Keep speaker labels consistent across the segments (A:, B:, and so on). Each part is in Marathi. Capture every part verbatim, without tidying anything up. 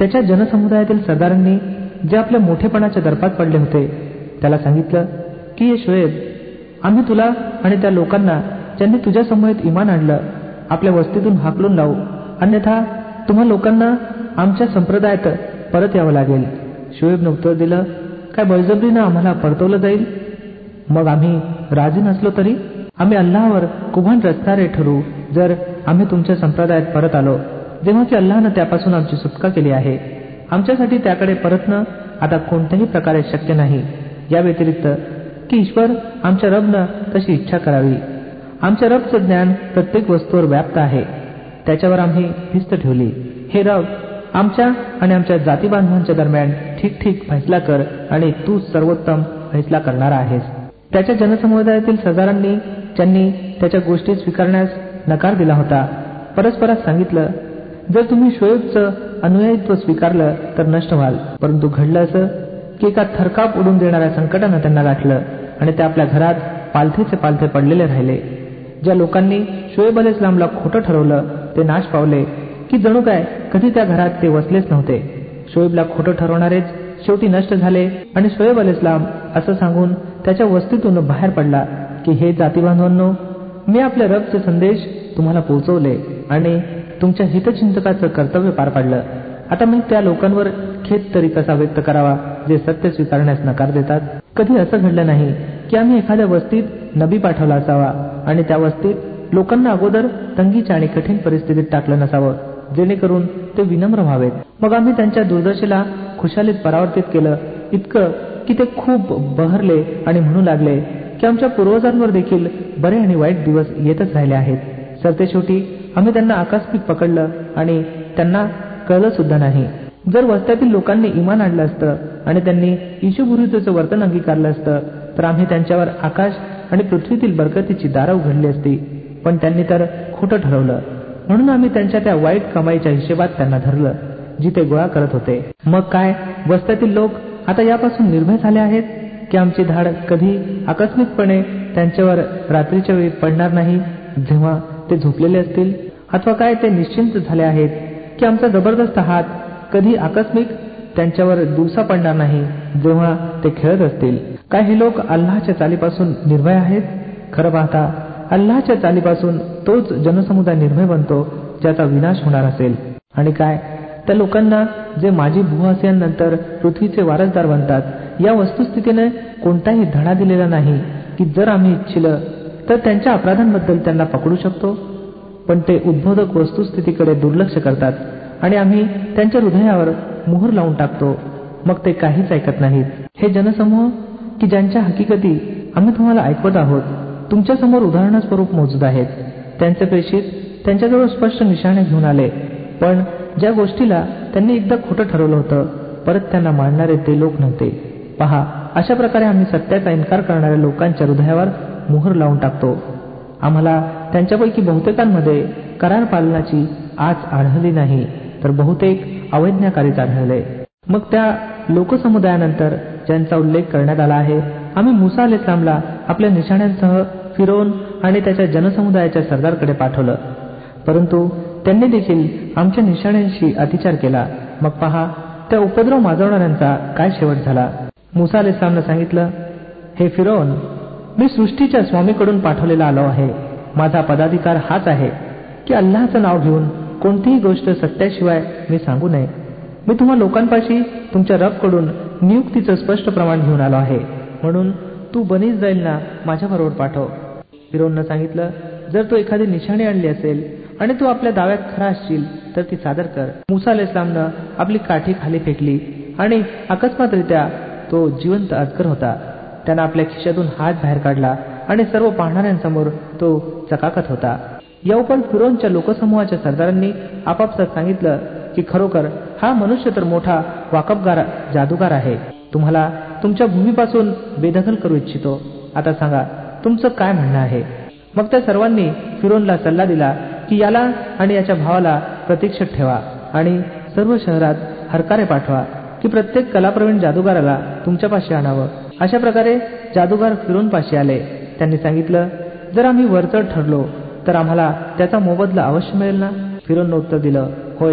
A: त्याच्या जनसमुदायातील सरदारांनी जे आपल्या मोठेपणाच्या दर्पात पडले होते त्याला सांगितलं की हे शोएब, आम्ही तुला आणि त्या लोकांना ज्यांनी तुझ्या समूहात इमान आणलं आपल्या वस्तीतून हाकलून लावू, अन्यथा तुम्हा लोकांना आमच्या संप्रदायात परत यावं लागेल. शोएबनं उत्तर दिलं, काय बळजबरीनं आम्हाला परतवलं जाईल? मग आम्ही राजी नसलो तरी आम्ही अल्लाहवर कुभान रचणारे ठरू जर आम्ही तुमच्या संप्रदायात परत आलो, जेव्हा की अल्लाहनं त्यापासून आमची सुटका केली आहे. आमच्यासाठी त्याकडे परतणं आता कोणत्याही प्रकारे शक्य नाही, या व्यतिरिक्त की ईश्वर आमच्या रबनं तशी इच्छा करावी. आमच्या रबचं ज्ञान प्रत्येक वस्तूवर व्याप्त आहे, त्याच्यावर आम्ही भिस्त ठेवली. हे रब, आमच्या आणि आमच्या जाती बांधवांच्या दरम्यान ठीक ठीक फैसला कर आणि तू सर्वोत्तम फैसला करणारा आहेस. त्याच्या जनसमुदायातील सरदारांनी ज्यांनी त्याच्या गोष्टी स्वीकारण्यास नकार दिला होता परस्परात सांगितलं, जर तुम्ही शोएबचं अनुयायित्व स्वीकारलं तर नष्ट व्हाल. परंतु घडलं असं की एका थरकाप उडून देणाऱ्या संकटानं त्यांना गाठलं आणि ते आपल्या घरात पालथेचे पालथे पडलेले राहिले. ज्या लोकांनी शोएब अलैहिस्सलामला खोटं ठरवलं ते नाश पावले की जणू काय कधी त्या घरात ते वसलेच नव्हते. शोएबला खोटं ठरवणारेच शेवटी नष्ट झाले आणि शोएब अलैहिस्सलाम असं सांगून त्याच्या वस्तीतून बाहेर पडला की हे जातीबांधवांनो, मी आपल्या रबचे संदेश तुम्हाला पोहोचवले आणि तुमच्या हितचिंतकाचं कर्तव्य पार पाडलं. आता मी त्या लोकांवर खेद तरी कसा व्यक्त करावा जे सत्य स्वीकारण्यास नकार देतात? कधी असं घडलं नाही की आम्ही एखाद्या वस्तीत नबी पाठवला असावा आणि त्या वस्तीत लोकांना अगोदर तंगीच्या आणि कठीण परिस्थितीत टाकलं नसावं जेणेकरून ते विनम्र व्हावेत. मग आम्ही त्यांच्या दुर्दशेला खुशालीत परावर्तित केलं इतकं की ते खूप बहरले आणि म्हणू लागले की आमच्या पूर्वजांवर देखील बरे आणि वाईट दिवस येतच राहिले आहेत. सरतेशेवटी आम्ही त्यांना आकस्मिक पकडलं आणि त्यांना कळलं सुद्धा नाही. जर वस्त्यातील लोकांनी इमान आणलं असतं आणि त्यांनी ईशुभुरीतेचं वर्तन अंगीकारलं असतं तर आम्ही त्यांच्यावर आकाश आणि पृथ्वीतील बरकतीची दारं उघडली असती, पण त्यांनी तर खोटं ठरवलं. म्हणून आम्ही त्यांच्या त्या वाईट कमाईच्या हिशेबात त्यांना धरलं जी ते गोळा करत होते. मग काय वस्त्यातील लोक आता यापासून निर्भय झाले आहेत की आमची धाड कधी आकस्मिकपणे त्यांच्यावर रात्रीच्या वेळी पडणार नाही जेव्हा ते झोपलेले असतील, अथवा काय ते निश्चिंत झाले आहेत की आमचा जबरदस्त हात कधी आकस्मिक त्यांच्यावर दिवसा पडणार नाही जेव्हा ते खेळत असतील. काय हे लोक अल्लाहच्या चालीपासून निर्भय आहेत? खरं पाहता अल्लाहच्या चालीपासून तोच जनसमुदाय निर्भय बनतो ज्याचा विनाश होणार असेल. आणि काय त्या लोकांना जे माझी भूहसियांनंतर पृथ्वीचे वारसदार बनतात या वस्तुस्थितीने कोणताही धडा दिलेला नाही की जर आम्ही इच्छिलं तर त्यांच्या अपराधांबद्दल त्यांना पकडू शकतो, पण ते उद्बोधक वस्तुस्थितीकडे दुर्लक्ष करतात आणि आम्ही त्यांच्या हृदयावर मोहर लावून टाकतो, मग ते काहीच ऐकत नाहीत. हे जनसमूह की ज्यांच्या हकीकती आम्ही तुम्हाला ऐकवत आहोत तुमच्या समोर उदाहरणास्वरूप मौजूद आहेत. त्यांचे प्रेषित त्यांच्याजवळ स्पष्ट निशाणे घेऊन आले, पण ज्या गोष्टीला त्यांनी एकदा खोटं ठरवलं होतं परत त्यांना मानणारे ते लोक नव्हते. पहा, अशा प्रकारे आम्ही सत्याचा इन्कार करणाऱ्या लोकांच्या हृदयावर मोहर लावून टाकतो. आम्हाला त्यांच्यापैकी बहुतेकांमध्ये करार पालनाची आच आढळली नाही तर बहुतेक अवैज्ञाकारीच आढळले. मग त्या लोकसमुदायानंतर ज्यांचा उल्लेख करण्यात आला आहे, आम्ही मुसा अलैहिस्सलामला आपल्या निशाण्यांसह फिरौन आणि त्याच्या जनसमुदायाच्या सरदारकडे पाठवलं, परंतु त्यांनी देखील आमच्या निशाण्यांशी अतिचार केला. मग पहा त्या उपद्रव माजवणाऱ्यांचा काय शेवट झाला. मुसा अलैहिस्सलामनं सांगितलं, हे फिरौन, मी सृष्टीच्या स्वामीकडून पाठवलेला आलो आहे. माझा पदाधिकार हाच आहे की अल्लाहचं नाव घेऊन कोणतीही गोष्ट सत्याशिवाय मी सांगू नये. मी तुम्हा लोकांपाशी तुमच्या रबकडून नियुक्तीचं स्पष्ट प्रमाण घेऊन आलो आहे, म्हणून तू बनी इस्राईलना माझ्याबरोबर पाठव. फिरौननं सांगितलं, जर तू एखादी निशाणी आणली असेल आणि तू आपल्या दाव्यात खरा असशील तर ती सादर कर. मुसा अलैहिस्सलामनं आपली काठी खाली फेकली आणि अकस्मातरित्या तो जिवंत अजगर होता. त्यानं आपल्या खिशातून हात बाहेर काढला आणि सर्व पाहणाऱ्यांसमोर तो चकाकत होता. याउपर फिरौनच्या लोकसमूहाच्या सरदारांनी आपापसात सांगितलं की खरोखर हा मनुष्य तर मोठा वाकबगार जादूगार आहे. तुम्हाला तुमच्या भूमीपासून बेदखल करू इच्छितो. आता सांगा तुमचं काय म्हणणं आहे. मग त्या सर्वांनी फिरौनला सल्ला दिला की याला आणि याच्या भावाला प्रतीक्षेत ठेवा आणि सर्व शहरात हरकारे पाठवा की प्रत्येक कलाप्रवीण जादूगाराला तुमच्यापाशी आणावं. अशा प्रकारे जादूगार फिरौनपाशी आले. त्यांनी सांगितलं, जर आम्ही वरचढ ठरलो तर आम्हाला त्याचा मोबदला अवश्य मिळेल ना. फिरौननं उत्तर दिलं, होय,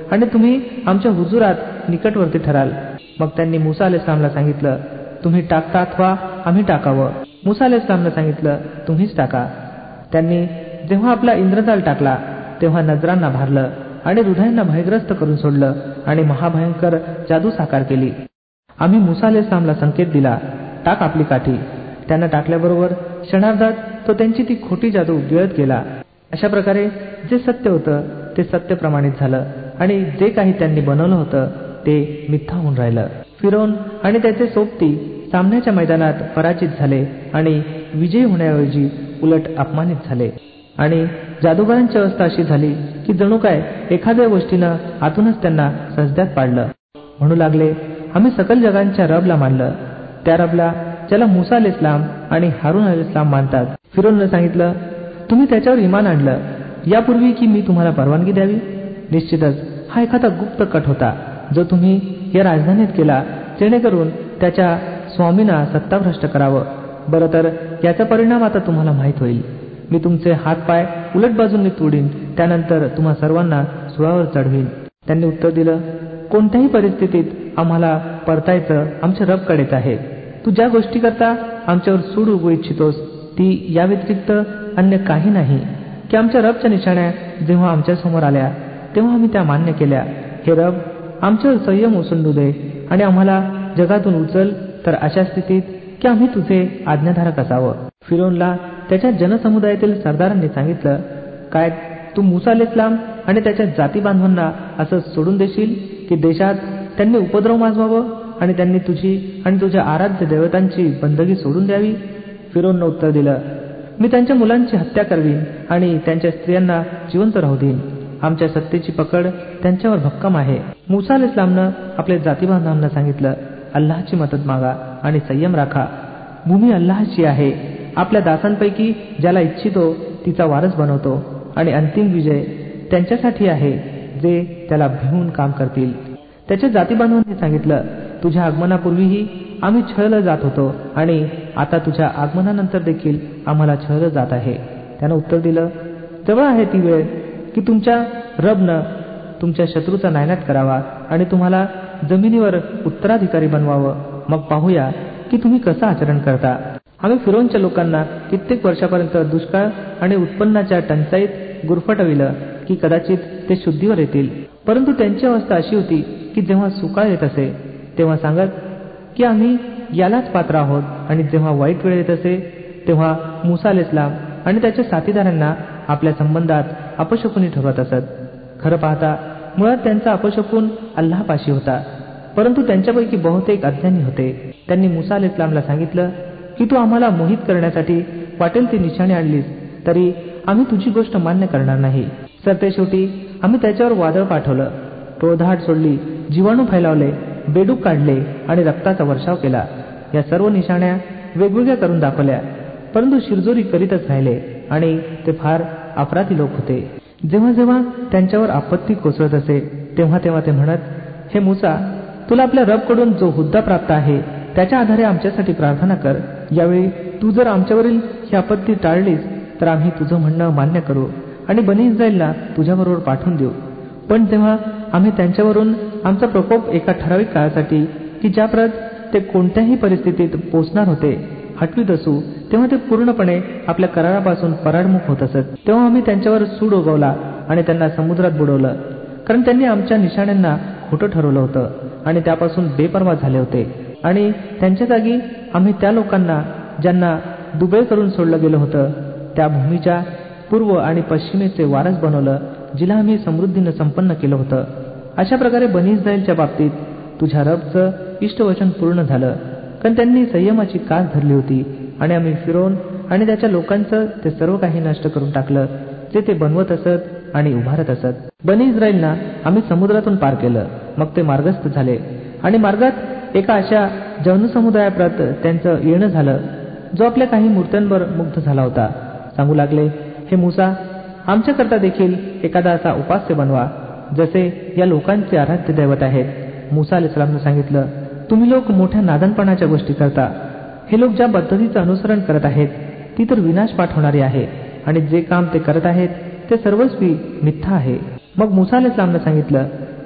A: आणि तुम्ही आमच्या हुजुरात निकटवर्ती ठराल. मग त्यांनी मुसा अलैहिस्सलामला सांगितलं, तुम्ही टाकता अथवा आम्ही टाकावं. मुसा अलैहिस्सलामला सांगितलं, तुम्हीच टाका. त्यांनी जेव्हा आपला इंद्रजाल टाकला तेव्हा नजरांना भारलं आणि हृदयांना भयग्रस्त करून सोडलं आणि महाभयंकर जादू साकार केली. आम्ही मुसा अलैहिस्सलामला संकेत दिला, टाक आपली काठी. त्यांना टाकल्याबरोबर क्षणार्धात तो त्यांची ती खोटी जादू गिळत गेला. अशा प्रकारे जे सत्य होतं ते सत्य प्रमाणित झालं आणि जे काही त्यांनी बनवलं होतं ते मिथ्या होऊन राहिलं. फिरौन आणि त्याचे सोबती सामन्याच्या मैदानात पराजित झाले आणि विजयी होण्याऐवजी उलट अपमानित झाले. आणि जादूगारांची अवस्था अशी झाली की जणू काय एखाद्या गोष्टीनं आतूनच त्यांना सजद्यात पाडलं. म्हणू लागले, आम्ही सकल जगांच्या रबला मानलं, त्या रबला ज्याला मुसा अलैहिस्सलाम आणि हारून अलैहिस्सलाम मानतात. फिरौननं सांगितलं, तुम्ही त्याच्यावर इमान आणलं यापूर्वी की मी तुम्हाला परवानगी द्यावी? निश्चितच हा एखादा गुप्त कट होता जो तुम्ही या राजधानीत केला जेणेकरून त्याच्या स्वामींना सत्ताभ्रष्ट करावं. बरं तर याचा परिणाम आता तुम्हाला माहीत होईल. मी तुमचे हात पाय उलट बाजूंनी तोडीन, त्यानंतर तुम्हा सर्वांना सुळावर चढवीन. त्यांनी उत्तर दिलं, कोणत्याही परिस्थितीत आम्हाला परतायचं आमच्या रबकडेच आहे. तू ज्या गोष्टी करता आमच्यावर सूड उगवू इच्छितोस ती या व्यतिरिक्त अन्य काही नाही की आमच्या रबच्या निशाण्या जेव्हा आमच्या समोर आल्या तेव्हा आम्ही त्या मान्य केल्या. हे रब आमच्यावर संयम ओसंडू दे आणि आम्हाला जगातून उचल तर अशा स्थितीत की आम्ही तुझे आज्ञाधारक असावं. फिरौनला त्याच्या जनसमुदायातील सरदारांनी सांगितलं, काय तू मुसा अलैहिस्सलाम आणि त्याच्या जाती बांधवांना असं सोडून देशील की देशात त्यांनी उपद्रव माजवावं आणि त्यांनी तुझी आणि तुझ्या आराध्य देवतांची बंदगी सोडून द्यावी? फिरौननं उत्तर दिलं, मी त्यांच्या मुलांची हत्या करवीन आणि त्यांच्या स्त्रियांना जिवंत राहू देईन. आमच्या सत्तेची पकड त्यांच्यावर भक्कम आहे. मुसा अलैहिस्सलामनं आपल्या जातीबांधवांना सांगितलं, अल्लाहची मदत मागा आणि संयम राखा. भूमी अल्लाहची आहे. आपल्या दासांपैकी ज्याला इच्छितो तिचा वारस बनवतो आणि अंतिम विजय त्यांच्यासाठी आहे जे त्याला भिवून काम करतील. त्याच्या जातीबांधवांनी सांगितलं, तुझ्या आगमनापूर्वीही आम्ही छळलं जात होतो आणि आता तुझ्या आगमनानंतर देखील आम्हाला छळलं जात आहे. त्यानं उत्तर दिलं, जवळ आहे ती वेळ की तुमच्या रबनं तुमच्या शत्रूचा नायनाट करावा आणि तुम्हाला जमिनीवर उत्तराधिकारी बनवावं. मग पाहूया की तुम्ही कसं आचरण करता. आम्ही फिरौनच्या लोकांना कित्येक वर्षापर्यंत दुष्काळ आणि उत्पन्नाच्या टंचाईत गुरफटविलं की कदाचित ते शुद्धीवर येतील. परंतु त्यांची अवस्था अशी होती की जेव्हा सुकाळ येत असे तेव्हा सांगत की आम्ही यालाच पात्र आहोत आणि जेव्हा वाईट वेळ येत असे तेव्हा मुसा अलैहिस्सलाम आणि त्याच्या साथीदारांना आपल्या संबंधात अपशकुनी ठरवत असत. खरं पाहता मुळात त्यांचा अपशकून अल्लाहपाशी होता, परंतु त्यांच्यापैकी बहुतेक अज्ञानी होते. त्यांनी मुसा अलैहिस्सलामला सांगितलं की तू आम्हाला मोहित करण्यासाठी वाटेल ती निशाणी आणलीस तरी आम्ही तुझी गोष्ट मान्य करणार नाही. सरते शेवटी आम्ही त्याच्यावर वादळ पाठवलं, टोळधाड सोडली, जीवाणू फैलावले, बेडूक काढले आणि रक्ताचा वर्षाव केला. या सर्व निशाण्या वेगवेगळ्या करून दाखवल्या, परंतु शिरजोरी करीतच राहिले आणि ते फार अपराधी लोक होते. जेव्हा जेव्हा त्यांच्यावर आपत्ती कोसळत असे तेव्हा तेव्हा ते म्हणत, हे मुसा, तुला आपल्या रबकडून जो हुद्दा प्राप्त आहे त्याच्या आधारे आमच्यासाठी प्रार्थना कर. यावेळी तू जर आमच्यावरील ही आपत्ती टाळलीस तर आम्ही तुझं म्हणणं मान्य करू आणि बनी इस्रायलला तुझ्याबरोबर पाठवून देऊ. पण तेव्हा आम्ही त्यांच्यावरून आमचा प्रकोप एका ठराविक काळासाठी की ज्याप्रत ते कोणत्याही परिस्थितीत पोचणार होते हटवीत असू तेव्हा ते पूर्णपणे आपल्या करारापासून पराडमुख होत असत. तेव्हा आम्ही त्यांच्यावर सूड उगवला आणि त्यांना समुद्रात बुडवलं, कारण त्यांनी आमच्या निशाण्यांना खोटं ठरवलं होतं आणि त्यापासून बेपर्वा झाले होते. आणि त्यांच्या जागी आम्ही त्या लोकांना ज्यांना दुबळे करून सोडलं गेलं होतं त्या भूमीच्या पूर्व आणि पश्चिमेचे वारस बनवलं जिला आम्ही समृद्धीनं संपन्न केलं होतं. अशा प्रकारे बनी इस्रायलच्या बाबतीत तुझ्या रबचं इष्टवचन पूर्ण झालं, कारण त्यांनी संयमाची कास धरली होती आणि आम्ही फिरौन आणि त्याच्या लोकांचं ते सर्व काही नष्ट करून टाकलं जे ते बनवत असत आणि उभारत असत. बनी इस्रायलना आम्ही समुद्रातून पार केलं, मग ते मार्गस्थ झाले आणि मार्गात एका अशा जनसमुदायाप्रत त्यांचं येणं झालं जो आपल्या काही मूर्त्यांवर मुग्ध झाला होता. सांगू लागले, हे मुसा, आमच्याकरता देखील एखादा असा उपास्य बनवा जसे या लोकांचे आराध्य दैवत आहेत. मुसा अलैहिस्सलामने सांगितलं, तुम्ही लोक मोठ्या नादानपणाच्या गोष्टी करता. हे लोक ज्या पद्धतीचं अनुसरण करत आहेत ती तर विनाश पाठवणारी आहे आणि जे काम ते करत आहेत ते सर्वस्वी मिथ्या आहे. मग मुसा अलैहिस्सलामने सांगितलं,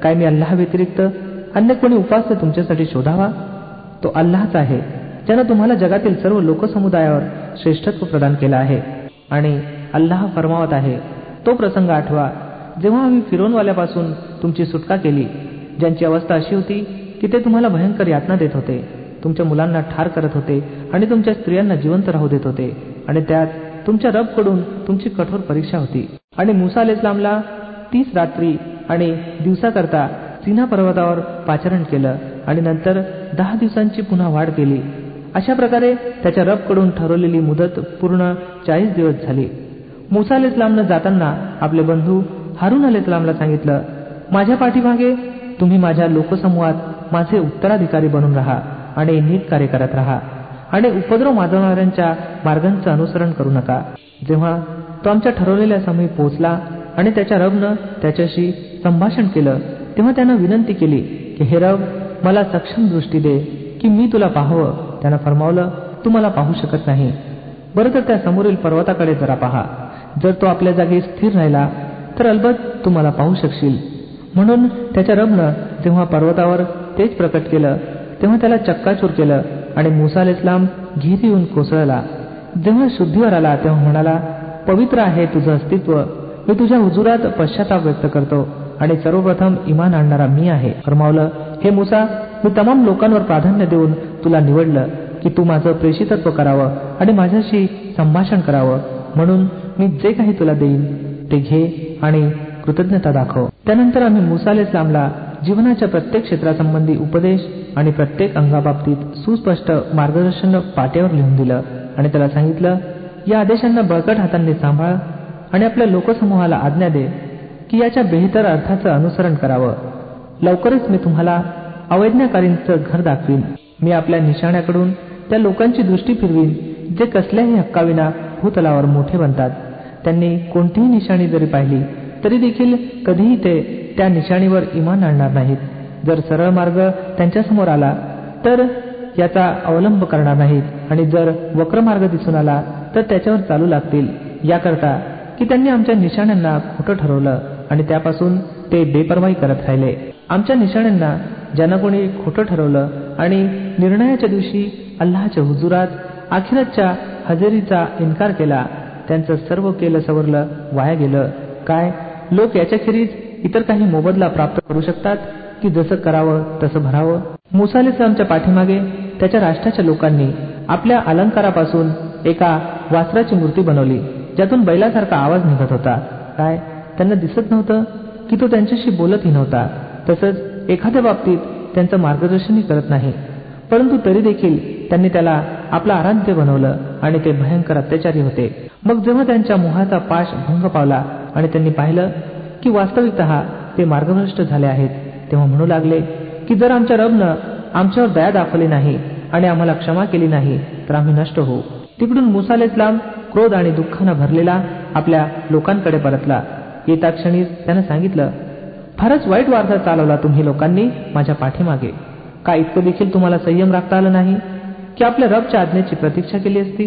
A: काय मी अल्लाह व्यतिरिक्त अन्य कोणी उपास्य तुमच्यासाठी शोधावा? तो अल्लाहच आहे ज्यानं तुम्हाला जगातील सर्व लोकसमुदायावर श्रेष्ठत्व प्रदान केलं आहे. आणि अल्लाह फरमावत आहे, तो प्रसंग आठवा जेव्हा आम्ही फिरौनवाल्यापासून तुमची सुटका केली, ज्यांची अवस्था अशी होती की ते तुम्हाला भयंकर यातना देत होते, तुमच्या मुलांना ठार करत होते आणि तुमच्या स्त्रियांना जिवंत राहू देत होते, आणि त्यात तुमच्या रबकडून तुमची कठोर परीक्षा होती. आणि मुसा अलैहिस्सलामला तीस रात्री आणि दिवसाकरता सिना पर्वतावर पाचारण केलं आणि नंतर दहा दिवसांची पुन्हा वाढ केली. अशा प्रकारे त्याच्या रबकडून ठरवलेली मुदत पूर्ण चाळीस दिवस झाली. मुसा अलैहिस्सलामनं जाताना आपले बंधू हारून अलैहिस्सलामला सांगितलं, माझ्या पाठीमागे तुम्ही माझ्या लोकसमूहात माझे उत्तराधिकारी बनून राहा आणि नीट कार्य करत राहा आणि उपद्रव माजवणाऱ्यांच्या मार्गांचं अनुसरण करू नका. जेव्हा तो आमच्या ठरवलेल्या समयी पोहोचला आणि त्याच्या रबनं त्याच्याशी संभाषण केलं, तेव्हा त्यानं विनंती केली की हे रब, मला सक्षम दृष्टी दे की मी तुला पाहावं. त्यानं फरमावलं, तू मला पाहू शकत नाही, बरं तर त्या समोरील पर्वताकडे जरा पहा. जर तो आपल्या जागी स्थिर राहिला तर अलबत तू मला पाहू शकशील. म्हणून त्याच्या रबनं जेव्हा पर्वतावर तेज प्रकट केलं तेव्हा त्याला चक्काचूर केलं आणि मुसा अलैहिस्सलाम घेरी येऊन कोसळला. जेव्हा शुद्धीवर आला तेव्हा म्हणाला, पवित्र आहे तुझं अस्तित्व, मी तुझ्या हुजुरात पश्चाताप व्यक्त करतो आणि सर्वप्रथम इमान आणणारा मी आहे. फरमावलं, हे मुसा, मी तमाम लोकांवर प्राधान्य देऊन तुला निवडलं की तू माझं प्रेषितत्व करावं आणि माझ्याशी संभाषण करावं, म्हणून मी जे काही तुला देईन ते घे आणि कृतज्ञता दाखव. त्यानंतर आम्ही मुसा अलैहिस्सलामला जीवनाच्या प्रत्येक क्षेत्रासंबंधी उपदेश आणि प्रत्येक अंगाबाबतीत सुस्पष्ट मार्गदर्शन पाट्यावर लिहून दिलं आणि त्याला सांगितलं, या आदेशांना बळकट हातांनी सांभाळ आणि आपल्या लोकसमूहाला आज्ञा दे की याच्या बेहतर अर्थाचं अनुसरण करावं. लवकरच मी तुम्हाला अवैज्ञाकारींचं घर दाखवीन. मी आपल्या निशाण्याकडून त्या लोकांची दृष्टी फिरवीन जे कसल्याही हक्काविना भूतलावर मोठे बनतात. त्यांनी कोणतीही निशाणी जरी पाहिली तरी देखील कधीही ते त्या निशाणीवर इमान आणणार नाहीत. जर सरळ मार्ग त्यांच्यासमोर आला तर याचा अवलंब करणार नाहीत आणि जर वक्र मार्ग दिसून आला तर त्याच्यावर चालू लागतील, याकरता की त्यांनी आमच्या निशाण्यांना खोटं ठरवलं आणि त्यापासून ते बेपर्वाई करत राहिले. आमच्या निशाण्यांना ज्यांना कोणी खोटं ठरवलं आणि निर्णयाच्या दिवशी अल्लाहच्या हुजुरात आखिरतच्या हजेरीचा इन्कार केला, त्यांचं सर्व केलं सवरलं वाया गेलं. काय लोक याच्याखेरीज इतर काही मोबदला प्राप्त करू शकतात की जसं करावं तसं भरावं? मुसा अलैहिस्सलामच्या पाठीमागे त्याच्या राष्ट्राच्या लोकांनी आपल्या अलंकारापासून एका वासराची मूर्ती बनवली ज्यातून बैलासारखा आवाज निघत होता. काय त्यांना दिसत नव्हतं की तो त्यांच्याशी बोलतही नव्हता, तसंच एखाद्या बाबतीत त्यांचं मार्गदर्शनही करत नाही, परंतु तरी देखील त्यांनी त्याला आपलं आराध्य बनवलं आणि ते भयंकर अत्याचारी होते. मग जेव्हा त्यांच्या मोहाचा पाश भंग पावला आणि त्यांनी पाहिलं की वास्तविकतः ते मार्गभ्रष्ट झाले आहेत, तेव्हा म्हणू लागले की जर आमच्या रबनं आमच्यावर दया दाखवली नाही आणि आम्हाला क्षमा केली नाही तर आम्ही नष्ट होऊ. तिकडून मुसा अलैहिस्सलाम क्रोध आणि दुःखानं भरलेला आपल्या लोकांकडे परतला. येता क्षणी त्यानं सांगितलं, फारच वाईट वार्ता चालवला तुम्ही लोकांनी माझ्या पाठीमागे. का इतकं देखील तुम्हाला संयम राखता आलं नाही की आपल्या रबच्या आज्ञेची प्रतीक्षा केली असती?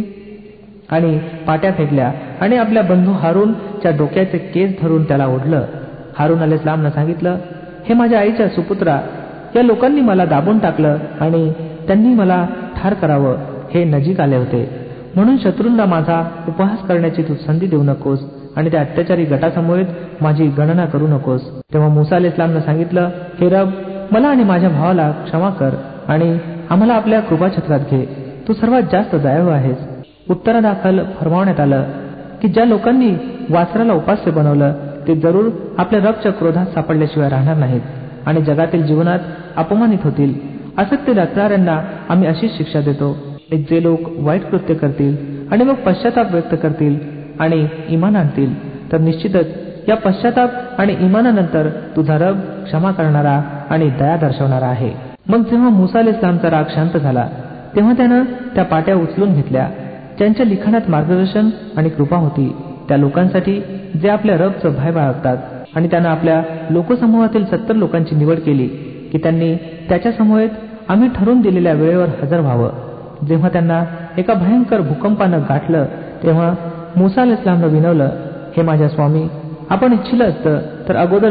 A: आणि पाट्या फेकल्या आणि आपल्या बंधू हारूनच्या डोक्याचे केस धरून त्याला ओढलं. हारून अलैहिस्सलामनं सांगितलं, हे माझ्या आईच्या सुपुत्रा, या लोकांनी मला दाबून टाकलं आणि त्यांनी मला ठार करावं हे नजीक आले होते, म्हणून शत्रूंना माझा उपहास करण्याची तू संधी देऊ नकोस आणि त्या अत्याचारी गटासमोरीत माझी गणना करू नकोस. तेव्हा मुसा अलैहिस्सलामनं सांगितलं, हे रब, मला आणि माझ्या भावाला क्षमा कर आणि आम्हाला आपल्या कृपाछत्रात घे, तू सर्वात जास्त दयाळू आहेस. उत्तरादाखल फरमावण्यात आलं की ज्या लोकांनी वासराला उपास्य बनवलं ते जरूर आपल्या रबच्या क्रोधात सापडल्याशिवाय राहणार नाहीत आणि जगातील जीवनात अपमानित होतील. असत्य रचणाऱ्यांना आम्ही अशीच शिक्षा देतो. जे लोक वाईट कृत्य करतील आणि मग पश्चाताप व्यक्त करतील आणि इमान आणतील तर निश्चितच या पश्चाताप आणि इमानानंतर तुझा रब क्षमा करणारा आणि दया दर्शवणारा आहे. मग जेव्हा मुसा अलैहिस्सलामचा राग शांत झाला तेव्हा त्यानं त्या पाट्या उचलून घेतल्या ज्यांच्या लिखाणात मार्गदर्शन आणि कृपा होती, त्या लोकांसाठी जे आपल्या रबचं भय बाळगतात. आणि त्यानं आपल्या लोकसमूहातील सत्तर लोकांची निवड केली की त्यांनी त्याच्या समवेत आम्ही ठरवून दिलेल्या वेळेवर हजर व्हावं. जेव्हा त्यांना एका भयंकर भूकंपानं गाठलं तेव्हा मुसा अलैहिस्सलामनं विनवलं, हे माझ्या स्वामी, आपण इच्छिलं असतं तर अगोदरच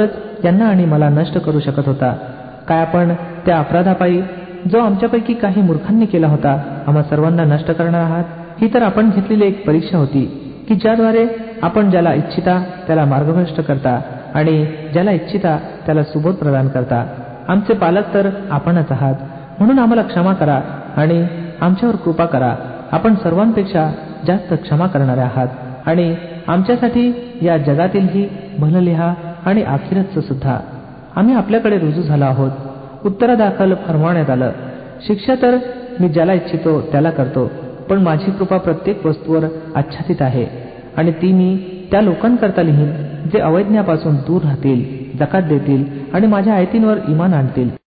A: यांना आणि मला नष्ट करू शकत होता. काय आपण त्या अपराधापायी जो आमच्यापैकी काही मूर्खांनी केला होता आम्हा सर्वांना नष्ट करणार आहात? ही तर आपण घेतलेली एक परीक्षा होती की ज्याद्वारे आपण ज्याला इच्छिता त्याला मार्गभ्रष्ट करता आणि ज्याला इच्छिता त्याला सुबोध प्रदान करता. आमचे पालक तर आपणच आहात, म्हणून आम्हाला क्षमा करा आणि आमच्यावर कृपा करा. आपण सर्वांपेक्षा जास्त क्षमा करणारे आहात आणि आमच्यासाठी या जगातीलही भलं लिहा आणि आखिरतचं सुद्धा. आम्ही आपल्याकडे रुजू झालो आहोत. उत्तरादाखल फरमावण्यात आलं, शिक्षा तर मी ज्याला इच्छितो त्याला करतो, पण माझी कृपा प्रत्येक वस्तूवर आच्छादित आहे आणि ती मी त्या लोकांकरता लिहीन जे अवैज्ञापासून दूर राहतील, जकात देतील आणि माझ्या आयतींवर इमान आणतील.